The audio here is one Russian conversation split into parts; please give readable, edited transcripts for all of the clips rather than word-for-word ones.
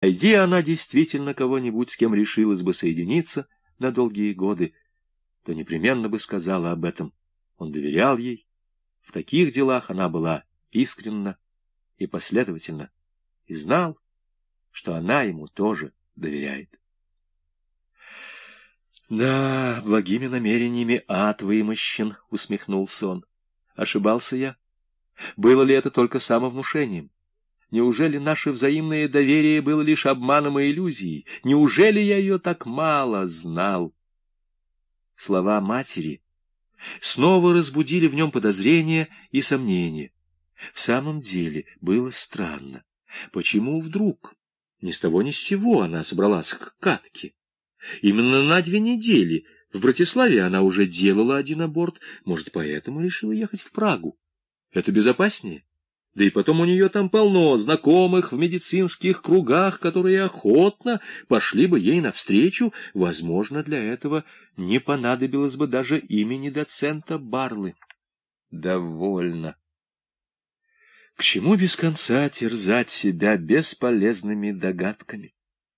Найди она действительно кого-нибудь, с кем решилась бы соединиться на долгие годы, то непременно бы сказала об этом. Он доверял ей. В таких делах она была искренна и последовательна, и знал, что она ему тоже доверяет. «Да, благими намерениями ад вымощен», — усмехнулся он. «Ошибался я? Было ли это только самовнушением? Неужели наше взаимное доверие было лишь обманом и иллюзией? Неужели я ее так мало знал?» Слова матери снова разбудили в нем подозрения и сомнения. В самом деле было странно. Почему вдруг, ни с того ни с сего, она собралась к Катке? Именно на 2 недели. В Братиславе она уже делала 1 аборт, может, поэтому решила ехать в Прагу. Это безопаснее. Да и потом у нее там полно знакомых в медицинских кругах, которые охотно пошли бы ей навстречу. Возможно, для этого не понадобилось бы даже имени доцента Барлы. Довольно. К чему без конца терзать себя бесполезными догадками?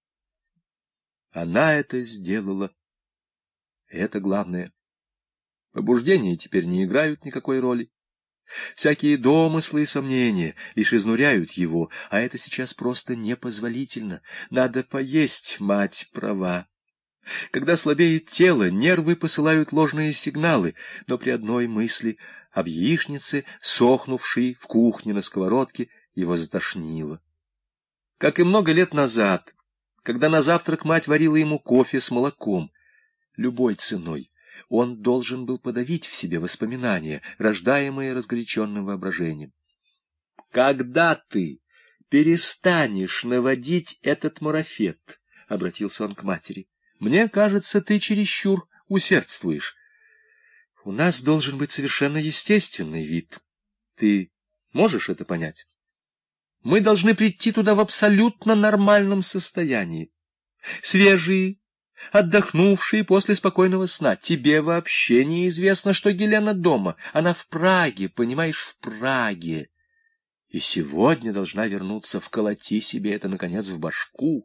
Она это сделала. Это главное. Побуждения теперь не играют никакой роли. Всякие домыслы и сомнения лишь изнуряют его, а это сейчас просто непозволительно. Надо поесть, мать права. Когда слабеет тело, нервы посылают ложные сигналы, но при одной мысли об яичнице, сохнувшей в кухне на сковородке, его затошнило. Как и много лет назад, когда на завтрак мать варила ему кофе с молоком, любой ценой он должен был подавить в себе воспоминания, рождаемые разгоряченным воображением. «Когда ты перестанешь наводить этот марафет?» — обратился он к матери. «Мне кажется, ты чересчур усердствуешь. У нас должен быть совершенно естественный вид. Ты можешь это понять? Мы должны прийти туда в абсолютно нормальном состоянии. Свежие, отдохнувшие после спокойного сна. Тебе вообще неизвестно, что Гелена дома. Она в Праге, понимаешь, в Праге. И сегодня должна вернуться. Вколоти себе это, наконец, в башку».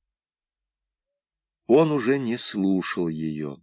Он уже не слушал ее.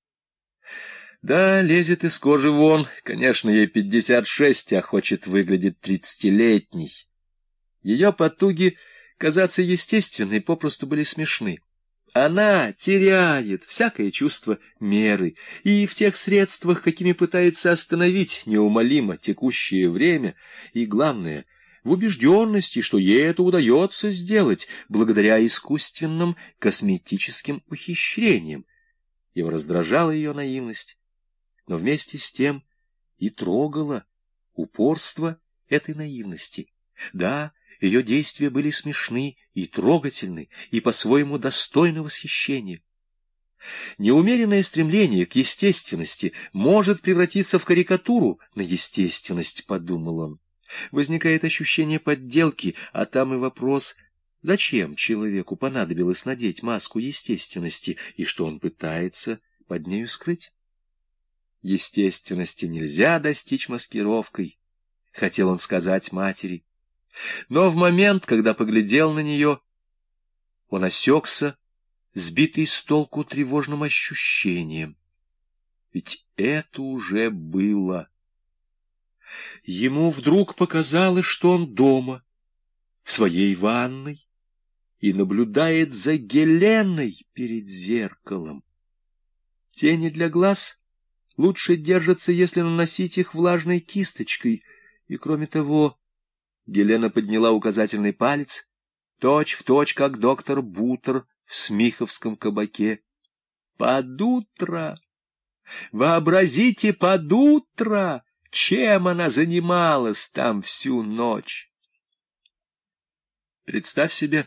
Да, лезет из кожи вон. Конечно, ей 56, а хочет выглядеть 30-летней. Ее потуги казаться естественной попросту были смешны. Она теряет всякое чувство меры и в тех средствах, какими пытается остановить неумолимо текущее время, и, главное, в убежденности, что ей это удается сделать благодаря искусственным косметическим ухищрениям. Его раздражала ее наивность, но вместе с тем и трогало упорство этой наивности. Да, ее действия были смешны и трогательны, и по-своему достойны восхищения. Неумеренное стремление к естественности может превратиться в карикатуру на естественность, подумал он. Возникает ощущение подделки, а там и вопрос, зачем человеку понадобилось надеть маску естественности, и что он пытается под нею скрыть. Естественности нельзя достичь маскировкой, хотел он сказать матери. Но в момент, когда поглядел на нее, он осекся, сбитый с толку тревожным ощущением. Ведь это уже было. Ему вдруг показалось, что он дома, в своей ванной, и наблюдает за Геленой перед зеркалом. Тени для глаз лучше держатся, если наносить их влажной кисточкой, и, кроме того, Гелена подняла указательный палец, точь-в-точь, как доктор Бутер в Смиховском кабаке. Под утро! Вообразите, под утро! Чем она занималась там всю ночь? Представь себе.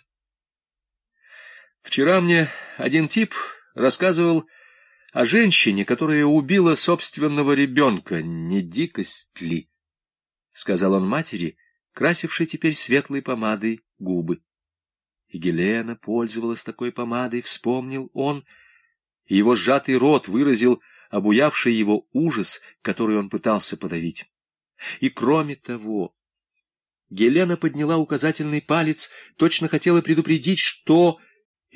Вчера мне один тип рассказывал о женщине, которая убила собственного ребенка. Не дикость ли? — сказал он матери, красившей теперь светлой помадой губы. И Гелена пользовалась такой помадой, вспомнил он, и его сжатый рот выразил обуявший его ужас, который он пытался подавить. И кроме того, Гелена подняла указательный палец, точно хотела предупредить, что